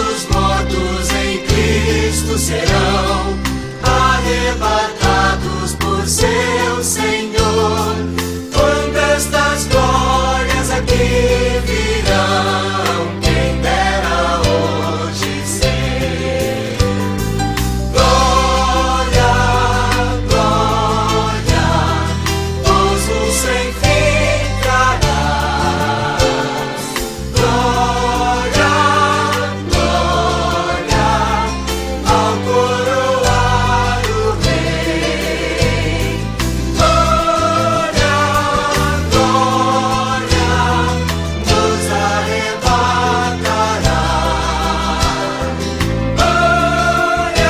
os mortos em Cristo serão arrebatados por seu Senhor. Quando estas glórias aqui virão, quem dera hoje ser. Glória, glória, gozo sem fim trará. Glória, glória, ao coroar o Rei. Glória, glória, nos arrebatará. Glória,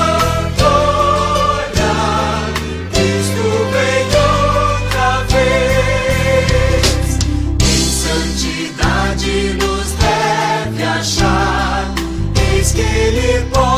glória, Cristo vem outra vez. Em santidade nos deve achar, eis que Ele pode